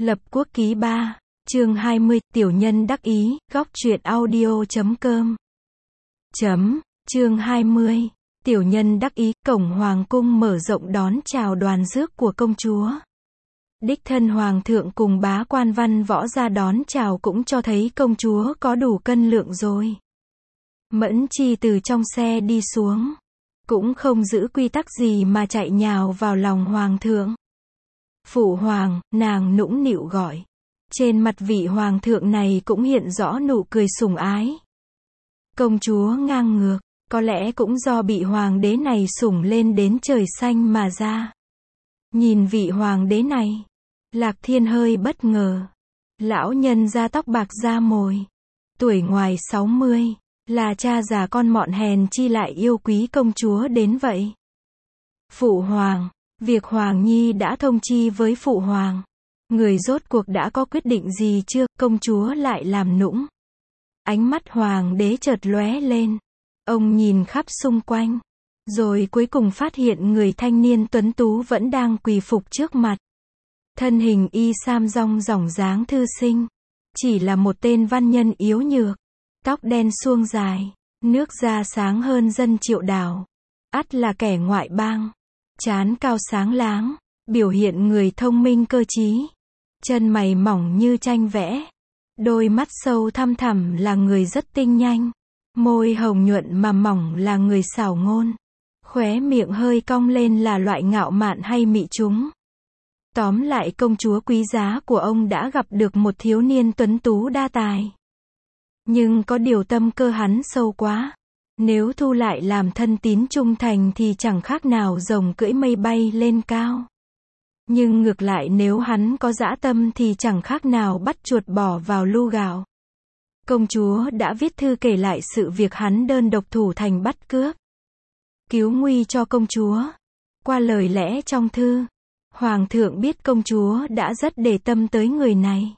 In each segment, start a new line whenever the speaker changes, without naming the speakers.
Lập quốc ký 3, chương 20, tiểu nhân đắc ý, góc truyện audio.com. Chương 20, tiểu nhân đắc ý, cổng hoàng cung mở rộng đón chào đoàn rước của công chúa. Đích thân hoàng thượng cùng bá quan văn võ ra đón chào cũng cho thấy công chúa có đủ cân lượng rồi. Mẫn Chi từ trong xe đi xuống, cũng không giữ quy tắc gì mà chạy nhào vào lòng hoàng thượng. Phụ hoàng, nàng nũng nịu gọi. Trên mặt vị hoàng thượng này cũng hiện rõ nụ cười sủng ái. Công chúa ngang ngược, có lẽ cũng do bị hoàng đế này sủng lên đến trời xanh mà ra. Nhìn vị hoàng đế này, Lạc Thiên hơi bất ngờ. Lão nhân da tóc bạc da mồi, tuổi ngoài 60, là cha già con mọn hèn chi lại yêu quý công chúa đến vậy. Phụ hoàng, việc Hoàng Nhi đã thông chi với phụ hoàng. Người rốt cuộc đã có quyết định gì chưa? Công chúa lại làm nũng. Ánh mắt hoàng đế chợt lóe lên. Ông nhìn khắp xung quanh, rồi cuối cùng phát hiện người thanh niên tuấn tú vẫn đang quỳ phục trước mặt. Thân hình y sam rong ròng dáng thư sinh, chỉ là một tên văn nhân yếu nhược, tóc đen suông dài, nước da sáng hơn dân Triệu Đào. Ắt là kẻ ngoại bang. Trán cao sáng láng, biểu hiện người thông minh cơ trí. Chân mày mỏng như tranh vẽ, đôi mắt sâu thăm thẳm là người rất tinh nhanh. Môi hồng nhuận mà mỏng là người xảo ngôn. Khóe miệng hơi cong lên là loại ngạo mạn hay mị trúng. Tóm lại công chúa quý giá của ông đã gặp được một thiếu niên tuấn tú đa tài. Nhưng có điều tâm cơ hắn sâu quá. Nếu thu lại làm thân tín trung thành thì chẳng khác nào rồng cưỡi mây bay lên cao. Nhưng ngược lại nếu hắn có dã tâm thì chẳng khác nào bắt chuột bỏ vào lu gạo. Công chúa đã viết thư kể lại sự việc hắn đơn độc thủ thành bắt cướp, cứu nguy cho công chúa. Qua lời lẽ trong thư, hoàng thượng biết công chúa đã rất để tâm tới người này.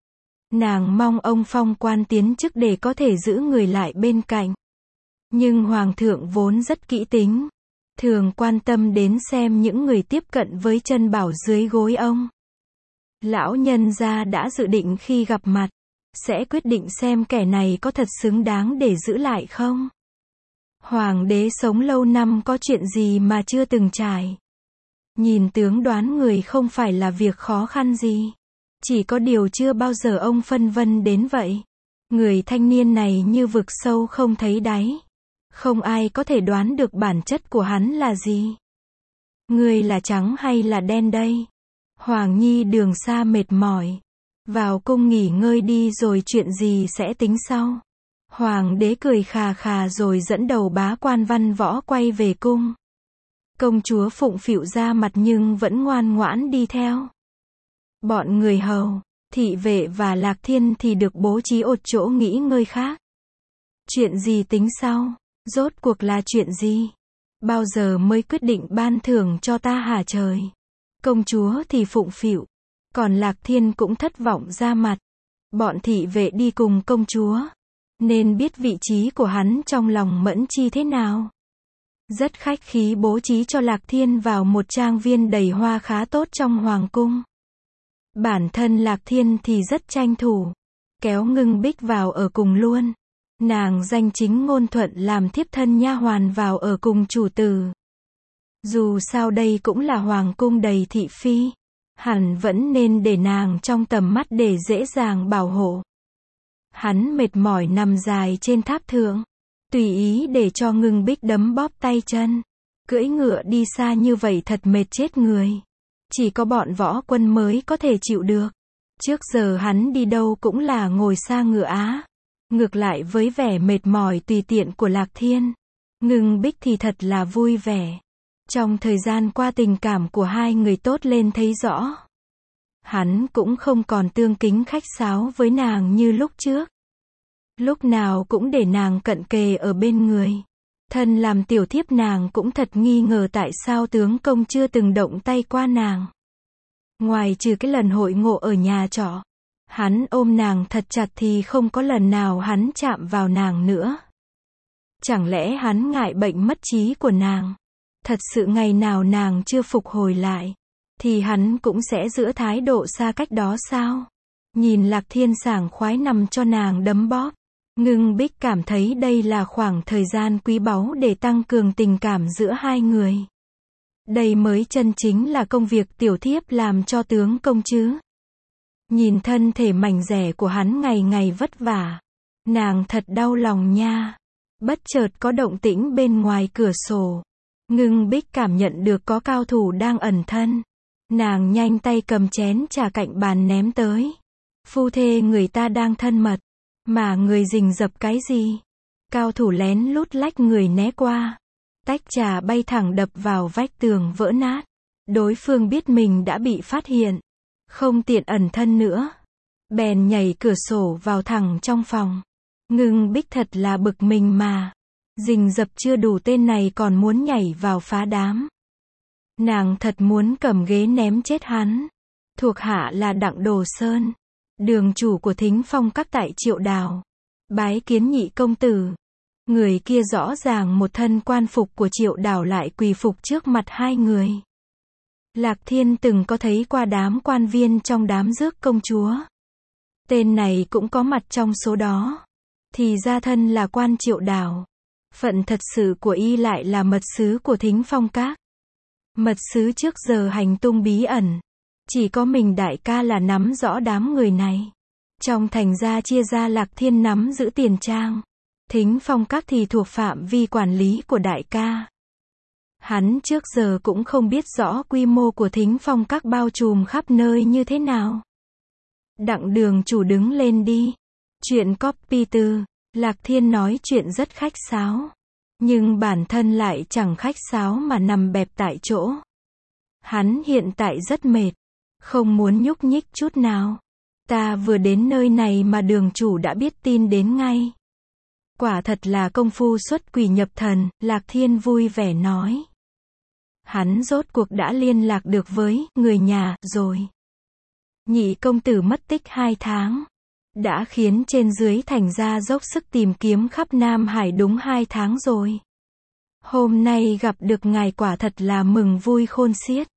Nàng mong ông phong quan tiến chức để có thể giữ người lại bên cạnh. Nhưng hoàng thượng vốn rất kỹ tính, thường quan tâm đến xem những người tiếp cận với chân bảo dưới gối ông. Lão nhân gia đã dự định khi gặp mặt, sẽ quyết định xem kẻ này có thật xứng đáng để giữ lại không. Hoàng đế sống lâu năm có chuyện gì mà chưa từng trải. Nhìn tướng đoán người không phải là việc khó khăn gì. Chỉ có điều chưa bao giờ ông phân vân đến vậy. Người thanh niên này như vực sâu không thấy đáy. Không ai có thể đoán được bản chất của hắn là gì. Người là trắng hay là đen đây? Hoàng Nhi đường xa mệt mỏi. Vào cung nghỉ ngơi đi rồi chuyện gì sẽ tính sau. Hoàng đế cười khà khà rồi dẫn đầu bá quan văn võ quay về cung. Công chúa phụng phịu ra mặt nhưng vẫn ngoan ngoãn đi theo. Bọn người hầu, thị vệ và Lạc Thiên thì được bố trí một chỗ nghỉ ngơi khác. Chuyện gì tính sau? Rốt cuộc là chuyện gì? Bao giờ mới quyết định ban thưởng cho ta hả trời? Công chúa thì phụng phịu, còn Lạc Thiên cũng thất vọng ra mặt. Bọn thị vệ đi cùng công chúa, nên biết vị trí của hắn trong lòng Mẫn Chi thế nào. Rất khách khí bố trí cho Lạc Thiên vào một trang viên đầy hoa khá tốt trong hoàng cung. Bản thân Lạc Thiên thì rất tranh thủ, kéo Ngưng Bích vào ở cùng luôn. Nàng danh chính ngôn thuận làm thiếp thân nha hoàn vào ở cùng chủ tử. Dù sao đây cũng là hoàng cung đầy thị phi, hẳn vẫn nên để nàng trong tầm mắt để dễ dàng bảo hộ. Hắn mệt mỏi nằm dài trên tháp thượng, tùy ý để cho Ngưng Bích đấm bóp tay chân. Cưỡi ngựa đi xa như vậy thật mệt chết người. Chỉ có bọn võ quân mới có thể chịu được. Trước giờ hắn đi đâu cũng là ngồi xa ngựa á. Ngược lại với vẻ mệt mỏi tùy tiện của Lạc Thiên, Ngưng Bích thì thật là vui vẻ. Trong thời gian qua tình cảm của hai người tốt lên thấy rõ. Hắn cũng không còn tương kính khách sáo với nàng như lúc trước. Lúc nào cũng để nàng cận kề ở bên người. Thân làm tiểu thiếp nàng cũng thật nghi ngờ tại sao tướng công chưa từng động tay qua nàng. Ngoài trừ cái lần hội ngộ ở nhà trọ, hắn ôm nàng thật chặt thì không có lần nào hắn chạm vào nàng nữa. Chẳng lẽ hắn ngại bệnh mất trí của nàng? Thật sự ngày nào nàng chưa phục hồi lại, thì hắn cũng sẽ giữ thái độ xa cách đó sao? Nhìn Lạc Thiên sảng khoái nằm cho nàng đấm bóp, Ngưng Bích cảm thấy đây là khoảng thời gian quý báu để tăng cường tình cảm giữa hai người. Đây mới chân chính là công việc tiểu thiếp làm cho tướng công chứ. Nhìn thân thể mảnh dẻ của hắn ngày ngày vất vả, nàng thật đau lòng nha. Bất chợt có động tĩnh bên ngoài cửa sổ. Ngưng Bích cảm nhận được có cao thủ đang ẩn thân. Nàng nhanh tay cầm chén trà cạnh bàn ném tới. Phu thê người ta đang thân mật, mà người rình rập cái gì? Cao thủ lén lút lách người né qua. Tách trà bay thẳng đập vào vách tường vỡ nát. Đối phương biết mình đã bị phát hiện, không tiện ẩn thân nữa, bèn nhảy cửa sổ vào thẳng trong phòng. Ngưng Bích thật là bực mình mà. Rình rập chưa đủ tên này còn muốn nhảy vào phá đám. Nàng thật muốn cầm ghế ném chết hắn. Thuộc hạ là Đặng Đồ Sơn, đường chủ của Thính Phong Các tại Triệu Đào. Bái kiến nhị công tử. Người kia rõ ràng một thân quan phục của Triệu Đào lại quỳ phục trước mặt hai người. Lạc Thiên từng có thấy qua đám quan viên trong đám rước công chúa. Tên này cũng có mặt trong số đó. Thì ra thân là quan Triệu Đào. Phận thật sự của y lại là mật sứ của Thính Phong Các. Mật sứ trước giờ hành tung bí ẩn. Chỉ có mình đại ca là nắm rõ đám người này. Trong thành gia chia ra Lạc Thiên nắm giữ tiền trang. Thính Phong Các thì thuộc phạm vi quản lý của đại ca. Hắn trước giờ cũng không biết rõ quy mô của Thính Phong Các bao trùm khắp nơi như thế nào. Đặng đường chủ đứng lên đi. Chuyện copy từ. Lạc Thiên nói chuyện rất khách sáo. Nhưng bản thân lại chẳng khách sáo mà nằm bẹp tại chỗ. Hắn hiện tại rất mệt. Không muốn nhúc nhích chút nào. Ta vừa đến nơi này mà đường chủ đã biết tin đến ngay. Quả thật là công phu xuất quỷ nhập thần, Lạc Thiên vui vẻ nói. Hắn rốt cuộc đã liên lạc được với người nhà rồi. Nhị công tử mất tích 2 tháng. Đã khiến trên dưới thành ra dốc sức tìm kiếm khắp Nam Hải đúng 2 tháng rồi. Hôm nay gặp được ngài quả thật là mừng vui khôn xiết.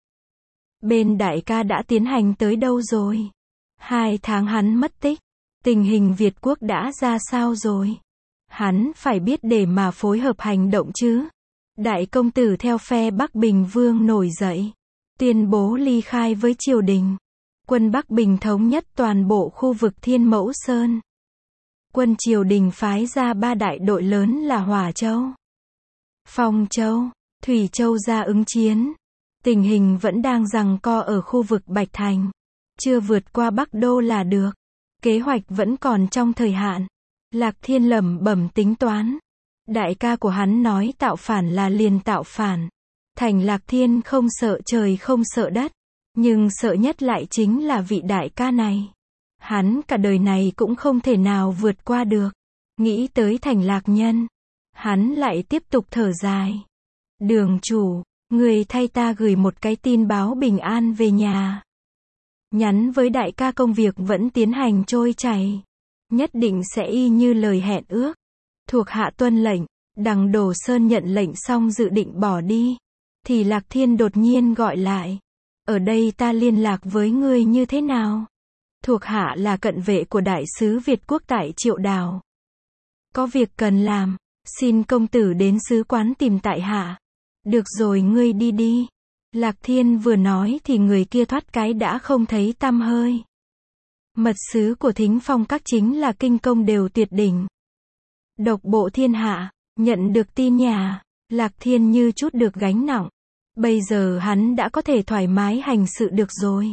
Bên đại ca đã tiến hành tới đâu rồi? 2 tháng hắn mất tích. Tình hình Việt quốc đã ra sao rồi? Hắn phải biết để mà phối hợp hành động chứ. Đại công tử theo phe Bắc Bình Vương nổi dậy. Tuyên bố ly khai với triều đình. Quân Bắc Bình thống nhất toàn bộ khu vực Thiên Mẫu Sơn. Quân triều đình phái ra 3 đại đội lớn là Hỏa Châu, Phong Châu, Thủy Châu ra ứng chiến. Tình hình vẫn đang giằng co ở khu vực Bạch Thành. Chưa vượt qua Bắc Đô là được. Kế hoạch vẫn còn trong thời hạn. Lạc Thiên lẩm bẩm tính toán. Đại ca của hắn nói tạo phản là liền tạo phản. Thành Lạc Thiên không sợ trời không sợ đất. Nhưng sợ nhất lại chính là vị đại ca này. Hắn cả đời này cũng không thể nào vượt qua được. Nghĩ tới Thành Lạc Nhân. Hắn lại tiếp tục thở dài. Đường chủ, người thay ta gửi một cái tin báo bình an về nhà. Nhắn với đại ca công việc vẫn tiến hành trôi chảy. Nhất định sẽ y như lời hẹn ước. Thuộc hạ tuân lệnh. Đặng Đồ Sơn nhận lệnh xong dự định bỏ đi. Thì Lạc Thiên đột nhiên gọi lại. Ở đây ta liên lạc với ngươi như thế nào? Thuộc hạ là cận vệ của đại sứ Việt quốc tại Triệu Đào. Có việc cần làm. Xin công tử đến sứ quán tìm tại hạ. Được rồi ngươi đi đi. Lạc Thiên vừa nói thì người kia thoát cái đã không thấy tăm hơi. Mật sứ của Thính Phong Các chính là kinh công đều tuyệt đỉnh. Độc bộ thiên hạ, nhận được tin nhà, Lạc Thiên như chút được gánh nặng. Bây giờ hắn đã có thể thoải mái hành sự được rồi.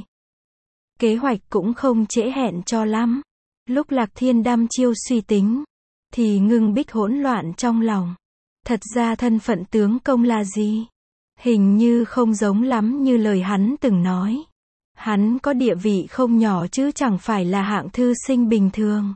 Kế hoạch cũng không trễ hẹn cho lắm. Lúc Lạc Thiên đăm chiêu suy tính, thì Ngưng Bích hỗn loạn trong lòng. Thật ra thân phận tướng công là gì? Hình như không giống lắm như lời hắn từng nói. Hắn có địa vị không nhỏ chứ chẳng phải là hạng thư sinh bình thường.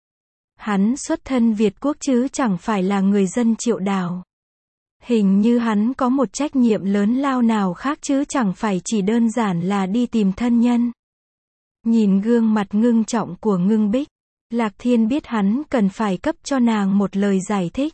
Hắn xuất thân Việt quốc chứ chẳng phải là người dân Triệu Đào. Hình như hắn có một trách nhiệm lớn lao nào khác chứ chẳng phải chỉ đơn giản là đi tìm thân nhân. Nhìn gương mặt ngưng trọng của Ngưng Bích, Lạc Thiên biết hắn cần phải cấp cho nàng một lời giải thích.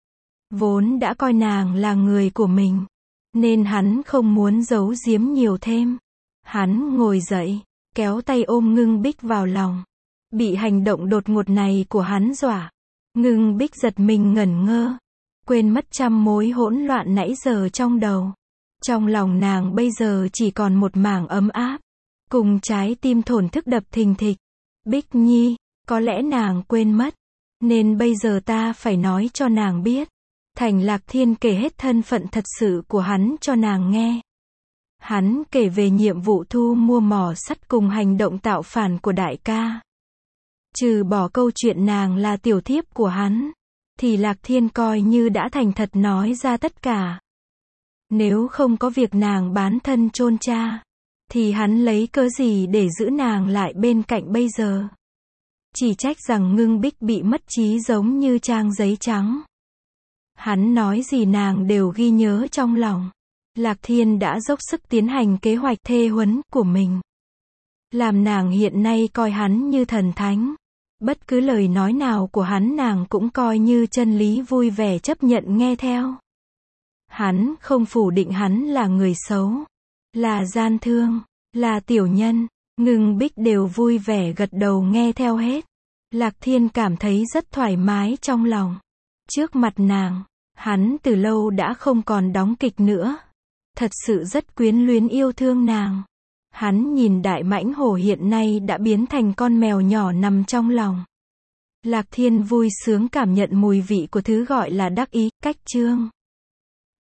Vốn đã coi nàng là người của mình, nên hắn không muốn giấu giếm nhiều thêm. Hắn ngồi dậy, kéo tay ôm Ngưng Bích vào lòng. Bị hành động đột ngột này của hắn dọa. Ngưng Bích giật mình ngẩn ngơ. Quên mất trăm mối hỗn loạn nãy giờ trong đầu. Trong lòng nàng bây giờ chỉ còn một mảng ấm áp. Cùng trái tim thổn thức đập thình thịch. Bích Nhi, có lẽ nàng quên mất. Nên bây giờ ta phải nói cho nàng biết. Thành Lạc Thiên kể hết thân phận thật sự của hắn cho nàng nghe. Hắn kể về nhiệm vụ thu mua mỏ sắt cùng hành động tạo phản của đại ca. Trừ bỏ câu chuyện nàng là tiểu thiếp của hắn, thì Lạc Thiên coi như đã thành thật nói ra tất cả. Nếu không có việc nàng bán thân chôn cha, thì hắn lấy cớ gì để giữ nàng lại bên cạnh bây giờ? Chỉ trách rằng Ngưng Bích bị mất trí giống như trang giấy trắng. Hắn nói gì nàng đều ghi nhớ trong lòng. Lạc Thiên đã dốc sức tiến hành kế hoạch thê huấn của mình. Làm nàng hiện nay coi hắn như thần thánh. Bất cứ lời nói nào của hắn nàng cũng coi như chân lý, vui vẻ chấp nhận nghe theo. Hắn không phủ định hắn là người xấu, là gian thương, là tiểu nhân. Ngưng Bích đều vui vẻ gật đầu nghe theo hết. Lạc Thiên cảm thấy rất thoải mái trong lòng. Trước mặt nàng, hắn từ lâu đã không còn đóng kịch nữa. Thật sự rất quyến luyến yêu thương nàng. Hắn nhìn đại mãnh hổ hiện nay đã biến thành con mèo nhỏ nằm trong lòng. Lạc Thiên vui sướng cảm nhận mùi vị của thứ gọi là đắc ý, cách chương.